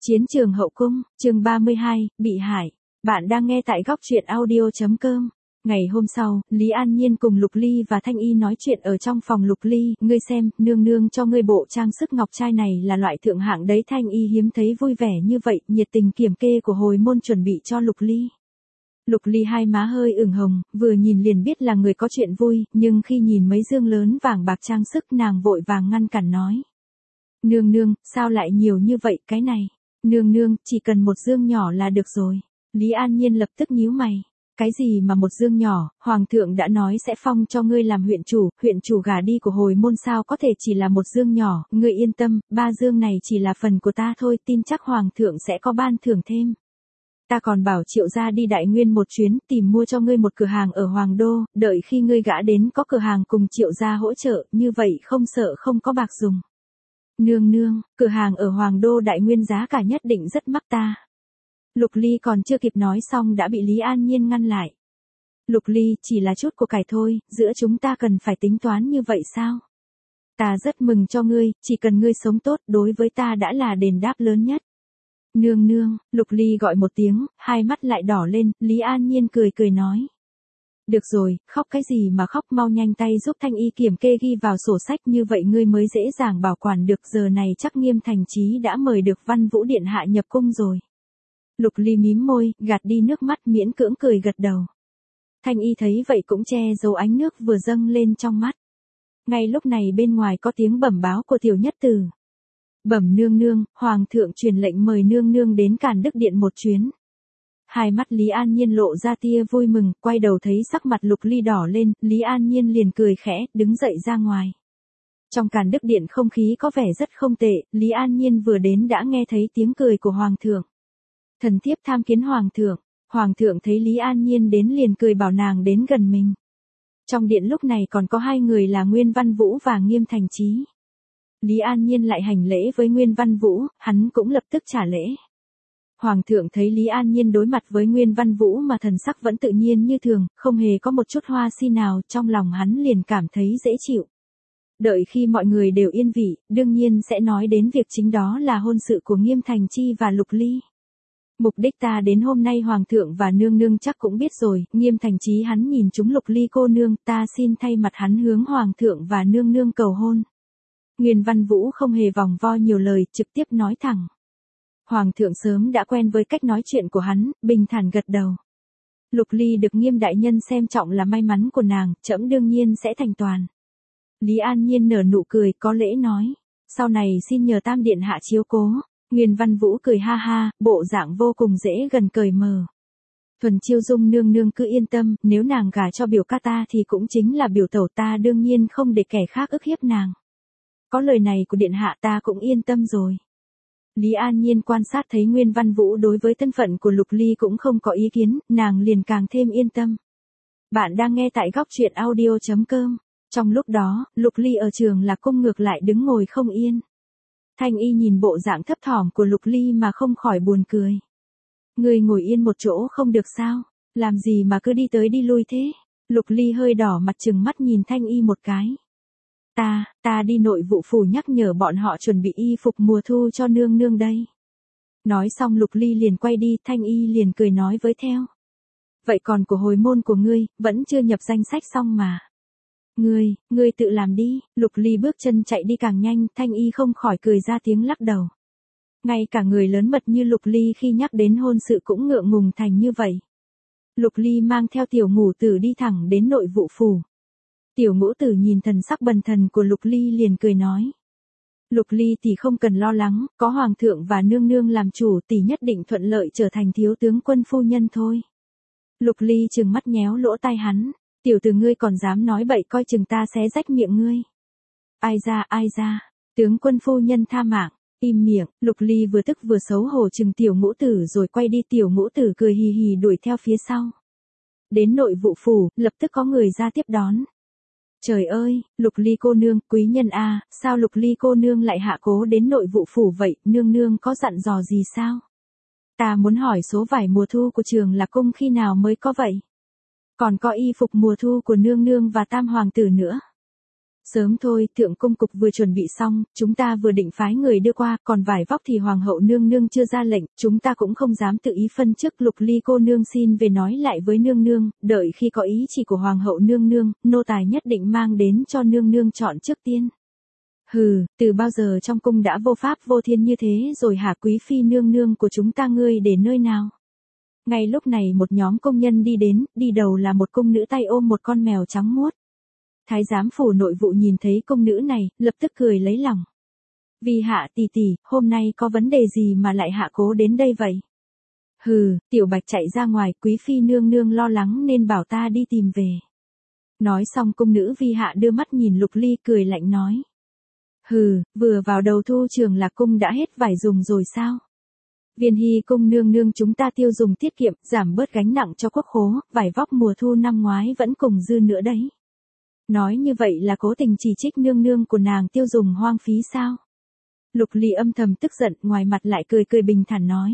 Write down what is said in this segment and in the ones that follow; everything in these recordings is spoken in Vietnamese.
Chiến trường hậu cung, chương 32, bị hại. Bạn đang nghe tại góc truyện audio.com. Ngày hôm sau, Lý An Nhiên cùng Lục Ly và Thanh Y nói chuyện ở trong phòng Lục Ly. Ngươi xem, nương nương cho ngươi bộ trang sức ngọc trai này là loại thượng hạng đấy. Thanh Y hiếm thấy vui vẻ như vậy, nhiệt tình kiểm kê của hồi môn chuẩn bị cho Lục Ly. Lục Ly hai má hơi ửng hồng, vừa nhìn liền biết là người có chuyện vui, nhưng khi nhìn mấy dương lớn vàng bạc trang sức nàng vội vàng ngăn cản nói. Nương nương, sao lại nhiều như vậy, cái này? Nương nương, chỉ cần một dương nhỏ là được rồi. Lý An Nhiên lập tức nhíu mày. Cái gì mà một dương nhỏ, hoàng thượng đã nói sẽ phong cho ngươi làm huyện chủ gả đi của hồi môn sao có thể chỉ là một dương nhỏ, ngươi yên tâm, 3 dương này chỉ là phần của ta thôi, tin chắc hoàng thượng sẽ có ban thưởng thêm. Ta còn bảo Triệu gia đi Đại Nguyên một chuyến, tìm mua cho ngươi một cửa hàng ở Hoàng Đô, đợi khi ngươi gả đến có cửa hàng cùng Triệu gia hỗ trợ, như vậy không sợ không có bạc dùng. Nương nương, cửa hàng ở Hoàng Đô Đại Nguyên giá cả nhất định rất mắc ta. Lục Ly còn chưa kịp nói xong đã bị Lý An Nhiên ngăn lại. Lục Ly, chỉ là chút của cải thôi, giữa chúng ta cần phải tính toán như vậy sao? Ta rất mừng cho ngươi, chỉ cần ngươi sống tốt đối với ta đã là đền đáp lớn nhất. Nương nương, Lục Ly gọi một tiếng, hai mắt lại đỏ lên, Lý An Nhiên cười cười nói. Được rồi, khóc cái gì mà khóc, mau nhanh tay giúp Thanh Y kiểm kê ghi vào sổ sách, như vậy ngươi mới dễ dàng bảo quản được. Giờ này chắc Nghiêm Thành Chí đã mời được Văn Vũ điện hạ nhập cung rồi. Lục Ly mím môi, gạt đi nước mắt, miễn cưỡng cười gật đầu. Thanh Y thấy vậy cũng che giấu ánh nước vừa dâng lên trong mắt. Ngay lúc này bên ngoài có tiếng bẩm báo của Tiểu Nhất Tử. Bẩm nương nương, hoàng thượng truyền lệnh mời nương nương đến Càn Đức điện một chuyến. Hai mắt Lý An Nhiên lộ ra tia vui mừng, quay đầu thấy sắc mặt Lục Ly đỏ lên, Lý An Nhiên liền cười khẽ, đứng dậy ra ngoài. Trong Càn Đức điện không khí có vẻ rất không tệ, Lý An Nhiên vừa đến đã nghe thấy tiếng cười của hoàng thượng. Thần thiếp tham kiến hoàng thượng thấy Lý An Nhiên đến liền cười bảo nàng đến gần mình. Trong điện lúc này còn có hai người là Nguyên Văn Vũ và Nghiêm Thành Chí. Lý An Nhiên lại hành lễ với Nguyên Văn Vũ, hắn cũng lập tức trả lễ. Hoàng thượng thấy Lý An Nhiên đối mặt với Nguyên Văn Vũ mà thần sắc vẫn tự nhiên như thường, không hề có một chút hoa si nào, trong lòng hắn liền cảm thấy dễ chịu. Đợi khi mọi người đều yên vị, đương nhiên sẽ nói đến việc chính đó là hôn sự của Nghiêm Thành Chi và Lục Ly. Mục đích ta đến hôm nay hoàng thượng và nương nương chắc cũng biết rồi, Nghiêm Thành Chí hắn nhìn chúng Lục Ly cô nương, ta xin thay mặt hắn hướng hoàng thượng và nương nương cầu hôn. Nguyên Văn Vũ không hề vòng vo nhiều lời, trực tiếp nói thẳng. Hoàng thượng sớm đã quen với cách nói chuyện của hắn, bình thản gật đầu. Lục Ly được Nghiêm đại nhân xem trọng là may mắn của nàng, trẫm đương nhiên sẽ thành toàn. Lý An Nhiên nở nụ cười có lễ nói, sau này xin nhờ Tam điện hạ chiếu cố. Nguyên Văn Vũ cười ha ha, bộ dạng vô cùng dễ gần cởi mở. Thuần Chiêu Dung nương nương cứ yên tâm, nếu nàng gả cho biểu ca ta thì cũng chính là biểu tẩu ta, đương nhiên không để kẻ khác ức hiếp nàng. Có lời này của điện hạ ta cũng yên tâm rồi. Lý An Nhiên quan sát thấy Nguyên Văn Vũ đối với thân phận của Lục Ly cũng không có ý kiến, nàng liền càng thêm yên tâm. Bạn đang nghe tại góc truyện audio.com. Trong lúc đó, Lục Ly ở Trường Lạc cung ngược lại đứng ngồi không yên. Thanh Y nhìn bộ dạng thấp thỏm của Lục Ly mà không khỏi buồn cười. Ngươi ngồi yên một chỗ không được sao? Làm gì mà cứ đi tới đi lui thế? Lục Ly hơi đỏ mặt trừng mắt nhìn Thanh Y một cái. Ta đi nội vụ phủ nhắc nhở bọn họ chuẩn bị y phục mùa thu cho nương nương đây. Nói xong Lục Ly liền quay đi, Thanh Y liền cười nói với theo. Vậy còn của hồi môn của ngươi, vẫn chưa nhập danh sách xong mà. Ngươi tự làm đi. Lục Ly bước chân chạy đi càng nhanh, Thanh Y không khỏi cười ra tiếng lắc đầu. Ngay cả người lớn mật như Lục Ly khi nhắc đến hôn sự cũng ngượng ngùng thành như vậy. Lục Ly mang theo Tiểu Ngũ Tử đi thẳng đến nội vụ phủ. Tiểu Ngũ Tử nhìn thần sắc bần thần của Lục Ly liền cười nói. Lục Ly tỷ không cần lo lắng, có hoàng thượng và nương nương làm chủ, tỷ nhất định thuận lợi trở thành thiếu tướng quân phu nhân thôi. Lục Ly trừng mắt nhéo lỗ tai hắn. Tiểu tử ngươi còn dám nói bậy, coi chừng ta xé rách miệng ngươi. Ai ra, tướng quân phu nhân tha mạng, im miệng. Lục Ly vừa tức vừa xấu hổ chừng Tiểu Ngũ Tử rồi quay đi, Tiểu Ngũ Tử cười hì hì đuổi theo phía sau. Đến nội vụ phủ, lập tức có người ra tiếp đón. Trời ơi, Lục Ly cô nương, quý nhân a, sao Lục Ly cô nương lại hạ cố đến nội vụ phủ vậy, nương nương có dặn dò gì sao? Ta muốn hỏi số vải mùa thu của Trường Lạc cung khi nào mới có vậy? Còn có y phục mùa thu của nương nương và tam hoàng tử nữa. Sớm thôi, thượng cung cục vừa chuẩn bị xong, chúng ta vừa định phái người đưa qua, còn vải vóc thì hoàng hậu nương nương chưa ra lệnh, chúng ta cũng không dám tự ý phân trước. Lục Ly cô nương xin về nói lại với nương nương, đợi khi có ý chỉ của hoàng hậu nương nương, nô tài nhất định mang đến cho nương nương chọn trước tiên. Hừ, từ bao giờ trong cung đã vô pháp vô thiên như thế rồi hả? Quý phi nương nương của chúng ta ngươi để nơi nào? Ngay lúc này một nhóm công nhân đi đến, đi đầu là một cung nữ tay ôm một con mèo trắng muốt. Thái giám phủ nội vụ nhìn thấy cung nữ này, lập tức cười lấy lòng. Vì hạ tỷ tỷ, hôm nay có vấn đề gì mà lại hạ cố đến đây vậy? Hừ, Tiểu Bạch chạy ra ngoài, quý phi nương nương lo lắng nên bảo ta đi tìm về. Nói xong cung nữ Vi hạ đưa mắt nhìn Lục Ly cười lạnh nói. Hừ, vừa vào đầu thu trường Lạc cung đã hết vải dùng rồi sao? Viên Hy cung nương nương chúng ta tiêu dùng tiết kiệm, giảm bớt gánh nặng cho quốc khố, vải vóc mùa thu năm ngoái vẫn cùng dư nữa đấy. Nói như vậy là cố tình chỉ trích nương nương của nàng tiêu dùng hoang phí sao? Lục Ly âm thầm tức giận, ngoài mặt lại cười cười bình thản nói.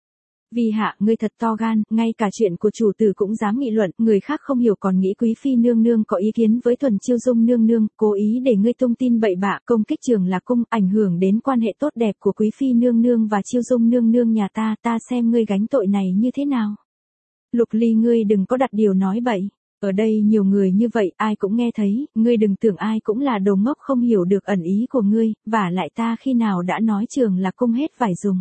Vi hạ, ngươi thật to gan, ngay cả chuyện của chủ tử cũng dám nghị luận, người khác không hiểu còn nghĩ quý phi nương nương có ý kiến với Thuần Chiêu Dung nương nương, cố ý để ngươi tung tin bậy bạ, công kích Trường Lạc cung, ảnh hưởng đến quan hệ tốt đẹp của quý phi nương nương và Chiêu Dung nương nương nhà ta, ta xem ngươi gánh tội này như thế nào. Lục Ly, ngươi đừng có đặt điều nói bậy. Ở đây nhiều người như vậy, ai cũng nghe thấy, ngươi đừng tưởng ai cũng là đồ ngốc không hiểu được ẩn ý của ngươi, và lại ta khi nào đã nói Trường Lạc cung hết vải dùng.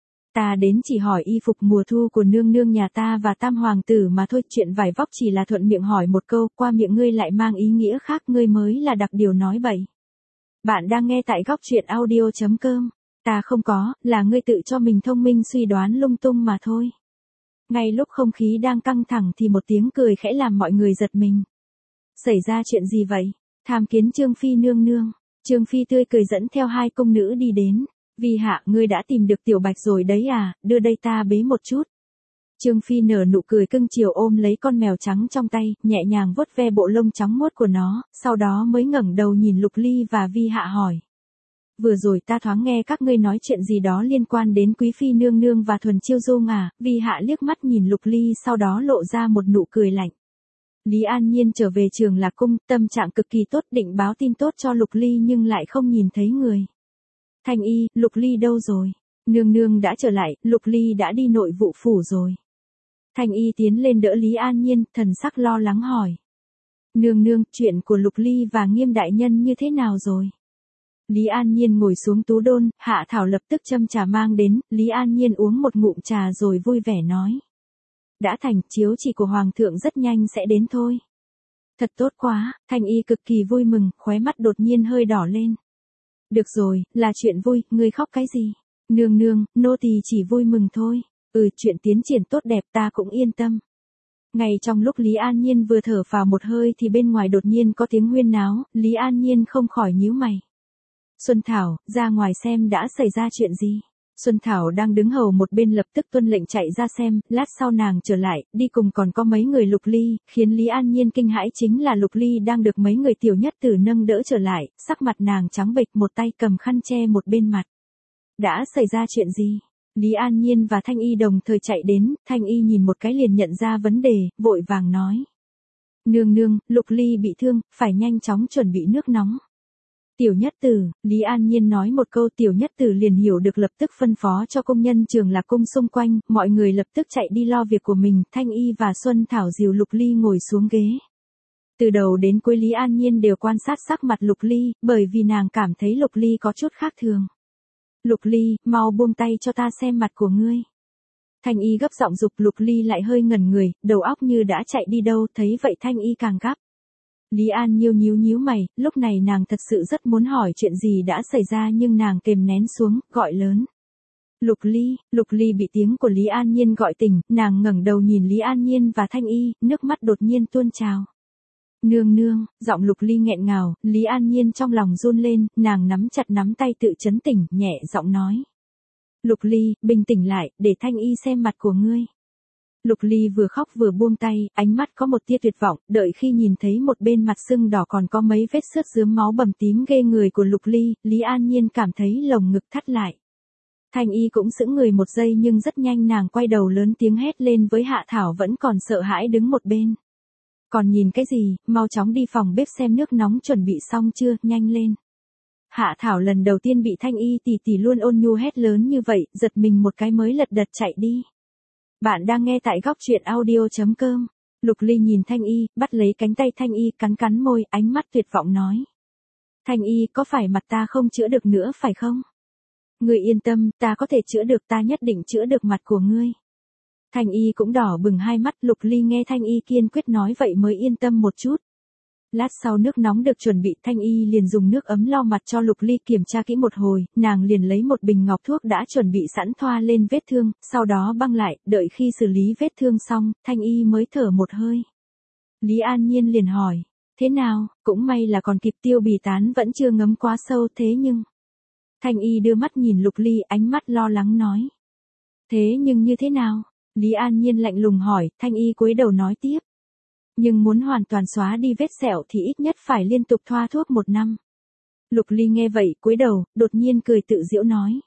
Ta đến chỉ hỏi y phục mùa thu của nương nương nhà ta và tam hoàng tử mà thôi, chuyện vải vóc chỉ là thuận miệng hỏi một câu, qua miệng ngươi lại mang ý nghĩa khác, ngươi mới là đặc điều nói bậy. Bạn đang nghe tại góc truyện audio.com, ta không có, là ngươi tự cho mình thông minh suy đoán lung tung mà thôi. Ngay lúc không khí đang căng thẳng thì một tiếng cười khẽ làm mọi người giật mình. Xảy ra chuyện gì vậy? Tham kiến Trương Phi nương nương. Trương Phi tươi cười dẫn theo hai công nữ đi đến. Vi hạ, ngươi đã tìm được Tiểu Bạch rồi đấy à, đưa đây ta bế một chút. Trương Phi nở nụ cười cưng chiều ôm lấy con mèo trắng trong tay, nhẹ nhàng vuốt ve bộ lông trắng muốt của nó, sau đó mới ngẩng đầu nhìn Lục Ly và Vi hạ hỏi. Vừa rồi ta thoáng nghe các ngươi nói chuyện gì đó liên quan đến quý phi nương nương và Thuần Chiêu Dung à? Vi hạ liếc mắt nhìn Lục Ly sau đó lộ ra một nụ cười lạnh. Lý An Nhiên trở về Trường Lạc cung, tâm trạng cực kỳ tốt, định báo tin tốt cho Lục Ly nhưng lại không nhìn thấy người. Thanh y, Lục Ly đâu rồi? Nương nương đã trở lại, Lục Ly đã đi nội vụ phủ rồi. Thanh y tiến lên đỡ Lý An Nhiên, thần sắc lo lắng hỏi. Nương nương, chuyện của Lục Ly và Nghiêm đại nhân như thế nào rồi? Lý An Nhiên ngồi xuống tú đôn, Hạ Thảo lập tức châm trà mang đến, Lý An Nhiên uống một ngụm trà rồi vui vẻ nói. Đã thành, chiếu chỉ của Hoàng thượng rất nhanh sẽ đến thôi. Thật tốt quá, Thanh y cực kỳ vui mừng, khóe mắt đột nhiên hơi đỏ lên. Được rồi, là chuyện vui, ngươi khóc cái gì? Nương nương, nô tỳ chỉ vui mừng thôi. Chuyện tiến triển tốt đẹp ta cũng yên tâm. Ngay trong lúc Lý An Nhiên vừa thở phào một hơi thì bên ngoài đột nhiên có tiếng huyên náo, Lý An Nhiên không khỏi nhíu mày. Xuân Thảo, ra ngoài xem đã xảy ra chuyện gì. Xuân Thảo đang đứng hầu một bên lập tức tuân lệnh chạy ra xem, lát sau nàng trở lại, đi cùng còn có mấy người Lục Ly, khiến Lý An Nhiên kinh hãi chính là Lục Ly đang được mấy người tiểu nhất tử nâng đỡ trở lại, sắc mặt nàng trắng bệch, một tay cầm khăn che một bên mặt. Đã xảy ra chuyện gì? Lý An Nhiên và Thanh y đồng thời chạy đến, Thanh y nhìn một cái liền nhận ra vấn đề, vội vàng nói. Nương nương, Lục Ly bị thương, phải nhanh chóng chuẩn bị nước nóng. Tiểu nhất tử, Lý An Nhiên nói một câu, tiểu nhất tử liền hiểu được, lập tức phân phó cho công nhân Trường Lạc cung xung quanh, mọi người lập tức chạy đi lo việc của mình, Thanh y và Xuân Thảo dìu Lục Ly ngồi xuống ghế. Từ đầu đến cuối Lý An Nhiên đều quan sát sắc mặt Lục Ly, bởi vì nàng cảm thấy Lục Ly có chút khác thường. Lục Ly, mau buông tay cho ta xem mặt của ngươi. Thanh y gấp giọng giục, Lục Ly lại hơi ngẩn người, đầu óc như đã chạy đi đâu, thấy vậy Thanh y càng gấp. Lý An Nhiêu nhíu mày, lúc này nàng thật sự rất muốn hỏi chuyện gì đã xảy ra nhưng nàng kềm nén xuống, gọi lớn. Lục Ly bị tiếng của Lý An Nhiên gọi tỉnh, nàng ngẩng đầu nhìn Lý An Nhiên và Thanh y, nước mắt đột nhiên tuôn trào. Nương nương, giọng Lục Ly nghẹn ngào, Lý An Nhiên trong lòng run lên, nàng nắm chặt nắm tay tự trấn tĩnh, nhẹ giọng nói. Lục Ly, bình tĩnh lại, để Thanh y xem mặt của ngươi. Lục Ly vừa khóc vừa buông tay, ánh mắt có một tia tuyệt vọng, đợi khi nhìn thấy một bên mặt sưng đỏ còn có mấy vết xước rướm máu bầm tím ghê người của Lục Ly, Lý An Nhiên cảm thấy lồng ngực thắt lại. Thanh y cũng sững người một giây nhưng rất nhanh nàng quay đầu lớn tiếng hét lên với Hạ Thảo vẫn còn sợ hãi đứng một bên. Còn nhìn cái gì, mau chóng đi phòng bếp xem nước nóng chuẩn bị xong chưa, nhanh lên. Hạ Thảo lần đầu tiên bị Thanh Y tỷ tỷ luôn ôn nhu hét lớn như vậy, giật mình một cái mới lật đật chạy đi. Bạn đang nghe tại góc truyện audio.com. Lục Ly nhìn Thanh Y, bắt lấy cánh tay Thanh Y, cắn cắn môi, ánh mắt tuyệt vọng nói. Thanh Y, có phải mặt ta không chữa được nữa phải không? Ngươi yên tâm, ta có thể chữa được, ta nhất định chữa được mặt của ngươi. Thanh Y cũng đỏ bừng hai mắt, Lục Ly nghe Thanh Y kiên quyết nói vậy mới yên tâm một chút. Lát sau nước nóng được chuẩn bị, Thanh Y liền dùng nước ấm lau mặt cho Lục Ly kiểm tra kỹ một hồi, nàng liền lấy một bình ngọc thuốc đã chuẩn bị sẵn thoa lên vết thương, sau đó băng lại, đợi khi xử lý vết thương xong, Thanh Y mới thở một hơi. Lý An Nhiên liền hỏi, thế nào, cũng may là còn kịp, tiêu bì tán vẫn chưa ngấm quá sâu thế nhưng... Thanh Y đưa mắt nhìn Lục Ly, ánh mắt lo lắng nói. Thế nhưng như thế nào? Lý An Nhiên lạnh lùng hỏi, Thanh Y cúi đầu nói tiếp. Nhưng muốn hoàn toàn xóa đi vết sẹo thì ít nhất phải liên tục thoa thuốc 1 năm. Lục Ly nghe vậy, cúi đầu, đột nhiên cười tự giễu nói.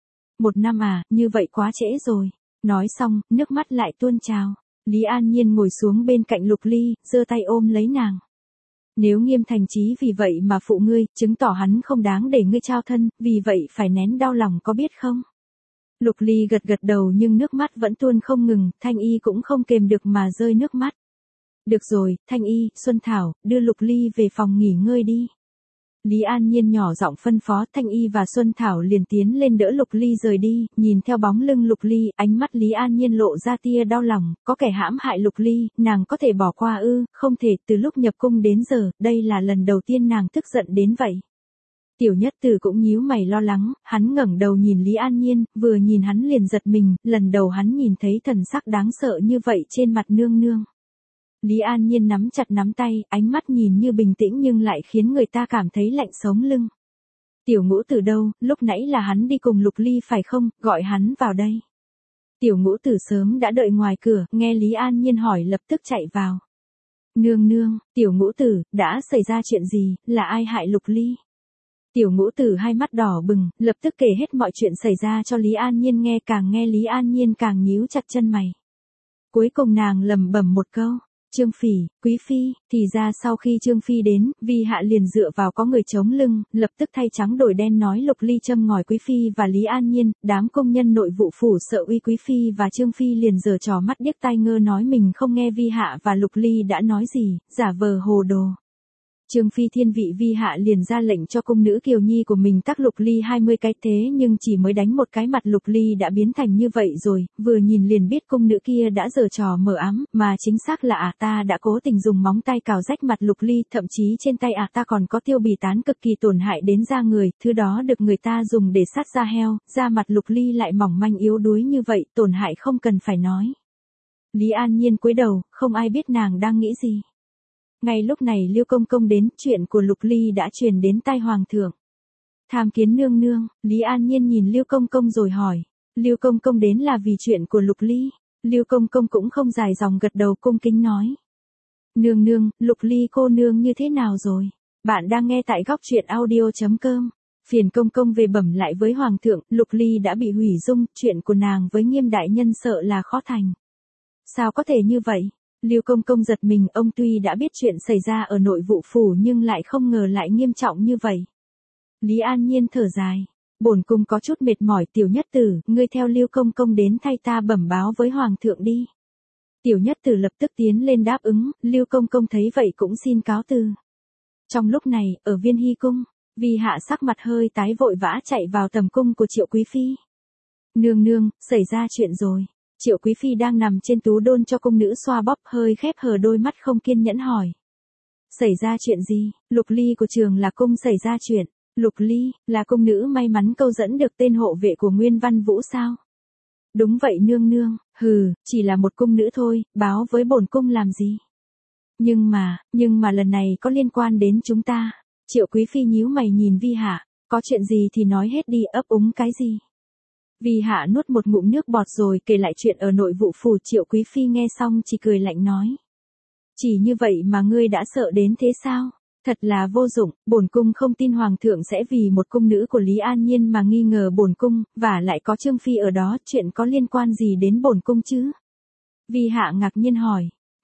1 năm à, như vậy quá trễ rồi. Nói xong, nước mắt lại tuôn trào. Lý An Nhiên ngồi xuống bên cạnh Lục Ly, giơ tay ôm lấy nàng. Nếu Nghiêm Thành Chí vì vậy mà phụ ngươi, chứng tỏ hắn không đáng để ngươi trao thân, vì vậy phải nén đau lòng có biết không? Lục Ly gật gật đầu nhưng nước mắt vẫn tuôn không ngừng, Thanh Y cũng không kềm được mà rơi nước mắt. Được rồi, Thanh Y, Xuân Thảo, đưa Lục Ly về phòng nghỉ ngơi đi. Lý An Nhiên nhỏ giọng phân phó, Thanh Y và Xuân Thảo liền tiến lên đỡ Lục Ly rời đi, nhìn theo bóng lưng Lục Ly, ánh mắt Lý An Nhiên lộ ra tia đau lòng, có kẻ hãm hại Lục Ly, nàng có thể bỏ qua ư? Không thể, từ lúc nhập cung đến giờ, đây là lần đầu tiên nàng tức giận đến vậy. Tiểu Nhất Tử cũng nhíu mày lo lắng, hắn ngẩng đầu nhìn Lý An Nhiên, vừa nhìn hắn liền giật mình, lần đầu hắn nhìn thấy thần sắc đáng sợ như vậy trên mặt nương nương. Lý An Nhiên nắm chặt nắm tay, ánh mắt nhìn như bình tĩnh nhưng lại khiến người ta cảm thấy lạnh sống lưng. Tiểu Ngũ Tử đâu, lúc nãy là hắn đi cùng Lục Ly phải không, gọi hắn vào đây. Tiểu Ngũ Tử sớm đã đợi ngoài cửa, nghe Lý An Nhiên hỏi lập tức chạy vào. Nương nương, Tiểu Ngũ Tử, đã xảy ra chuyện gì, là ai hại Lục Ly? Tiểu Ngũ Tử hai mắt đỏ bừng, lập tức kể hết mọi chuyện xảy ra cho Lý An Nhiên nghe, càng nghe Lý An Nhiên càng nhíu chặt chân mày. Cuối cùng nàng lẩm bẩm một câu. Trương Phỉ, Quý Phi, thì ra sau khi Trương Phi đến, Vi Hạ liền dựa vào có người chống lưng, lập tức thay trắng đổi đen nói Lục Ly châm ngòi Quý Phi và Lý An Nhiên, đám công nhân nội vụ phủ sợ uy Quý Phi và Trương Phi liền giở trò mắt điếc tai ngơ nói mình không nghe Vi Hạ và Lục Ly đã nói gì, giả vờ hồ đồ. Trương Phi thiên vị Vi Hạ liền ra lệnh cho cung nữ Kiều Nhi của mình tác Lục Ly 20 cái, thế nhưng chỉ mới đánh một cái mặt Lục Ly đã biến thành như vậy rồi, vừa nhìn liền biết cung nữ kia đã giở trò mờ ám, mà chính xác là ta đã cố tình dùng móng tay cào rách mặt Lục Ly, thậm chí trên tay ta còn có tiêu bì tán cực kỳ tổn hại đến da người, thứ đó được người ta dùng để sát da heo, da mặt Lục Ly lại mỏng manh yếu đuối như vậy, tổn hại không cần phải nói. Lý An Nhiên cúi đầu, không ai biết nàng đang nghĩ gì. Ngay lúc này Liêu Công Công đến, chuyện của Lục Ly đã truyền đến tai Hoàng thượng. Tham kiến nương nương, Lý An Nhiên nhìn Liêu Công Công rồi hỏi. Liêu Công Công đến là vì chuyện của Lục Ly. Liêu Công Công cũng không dài dòng gật đầu cung kính nói. Nương nương, Lục Ly cô nương như thế nào rồi? Bạn đang nghe tại góc truyện audio.com. Phiền Công Công về bẩm lại với Hoàng thượng, Lục Ly đã bị hủy dung, chuyện của nàng với Nghiêm đại nhân sợ là khó thành. Sao có thể như vậy? Liêu Công Công giật mình, ông tuy đã biết chuyện xảy ra ở nội vụ phủ nhưng lại không ngờ lại nghiêm trọng như vậy. Lý An Nhiên thở dài. Bổn cung có chút mệt mỏi, Tiểu Nhất Tử, ngươi theo Liêu Công Công đến thay ta bẩm báo với Hoàng thượng đi. Tiểu Nhất Tử lập tức tiến lên đáp ứng, Liêu Công Công thấy vậy cũng xin cáo từ. Trong lúc này, ở Viên Hy Cung, Vi Hạ sắc mặt hơi tái vội vã chạy vào tầm cung của Triệu Quý Phi. Nương nương, xảy ra chuyện rồi. Triệu Quý Phi đang nằm trên tú đôn cho cung nữ xoa bóp, hơi khép hờ đôi mắt không kiên nhẫn hỏi. Xảy ra chuyện gì? Lục Ly của Trường Lạc Cung xảy ra chuyện. Lục Ly, là cung nữ may mắn câu dẫn được tên hộ vệ của Nguyên Văn Vũ sao? Đúng vậy nương nương, chỉ là một cung nữ thôi, báo với bổn cung làm gì? Nhưng mà lần này có liên quan đến chúng ta. Triệu Quý Phi nhíu mày nhìn Vi Hạ, có chuyện gì thì nói hết đi, ấp úng cái gì? Vi Hạ nuốt một ngụm nước bọt rồi kể lại chuyện ở nội vụ phủ. Triệu Quý Phi nghe xong chỉ cười lạnh nói. Chỉ như vậy mà ngươi đã sợ đến thế sao? Thật là vô dụng, bổn cung không tin Hoàng thượng sẽ vì một cung nữ của Lý An Nhiên mà nghi ngờ bổn cung, và lại có Trương Phi ở đó, chuyện có liên quan gì đến bổn cung chứ? Vi Hạ ngạc nhiên hỏi.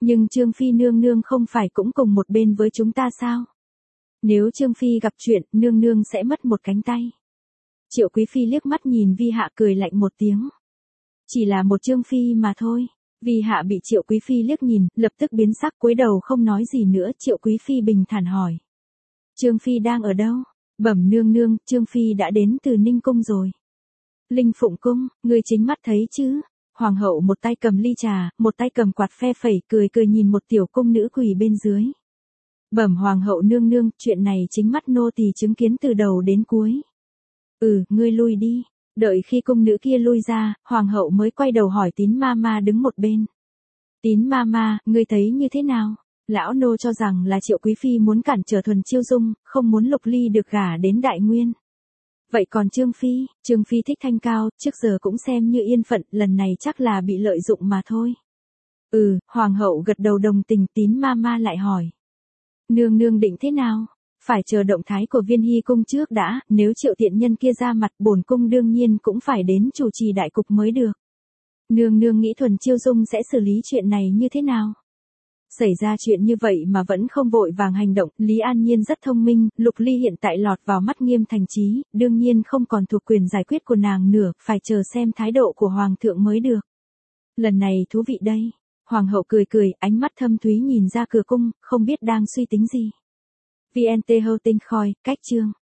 Nhưng Trương Phi nương nương không phải cũng cùng một bên với chúng ta sao? Nếu Trương Phi gặp chuyện, nương nương sẽ mất một cánh tay. Triệu Quý Phi liếc mắt nhìn Vi Hạ cười lạnh một tiếng. Chỉ là một Trương Phi mà thôi. Vi Hạ bị Triệu Quý Phi liếc nhìn, lập tức biến sắc cúi đầu không nói gì nữa. Triệu Quý Phi bình thản hỏi. Trương Phi đang ở đâu? Bẩm nương nương, Trương Phi đã đến từ Ninh Cung rồi. Linh Phụng Cung, người chính mắt thấy chứ? Hoàng hậu một tay cầm ly trà, một tay cầm quạt phe phẩy cười cười nhìn một tiểu cung nữ quỳ bên dưới. Bẩm Hoàng hậu nương nương, chuyện này chính mắt nô tỳ chứng kiến từ đầu đến cuối. Ngươi lui đi. Đợi khi cung nữ kia lui ra, Hoàng hậu mới quay đầu hỏi Tín Mama đứng một bên. Tín Mama, ngươi thấy như thế nào? Lão nô cho rằng là Triệu Quý Phi muốn cản trở Thuần Chiêu Dung, không muốn Lục Ly được gả đến Đại Nguyên. Vậy còn Trương Phi thích thanh cao, trước giờ cũng xem như yên phận, lần này chắc là bị lợi dụng mà thôi. Hoàng hậu gật đầu đồng tình. Tín Mama lại hỏi. Nương nương định thế nào? Phải chờ động thái của Viên Hy cung trước đã, nếu Triệu tiện nhân kia ra mặt, bổn cung đương nhiên cũng phải đến chủ trì đại cục mới được. Nương nương nghĩ Thuần Chiêu Dung sẽ xử lý chuyện này như thế nào? Xảy ra chuyện như vậy mà vẫn không vội vàng hành động, Lý An Nhiên rất thông minh, Lục Ly hiện tại lọt vào mắt Nghiêm Thành Chí, đương nhiên không còn thuộc quyền giải quyết của nàng nữa, phải chờ xem thái độ của Hoàng thượng mới được. Lần này thú vị đây. Hoàng hậu cười cười, ánh mắt thâm thúy nhìn ra cửa cung, không biết đang suy tính gì. VNT Houting Khoi, cách chương.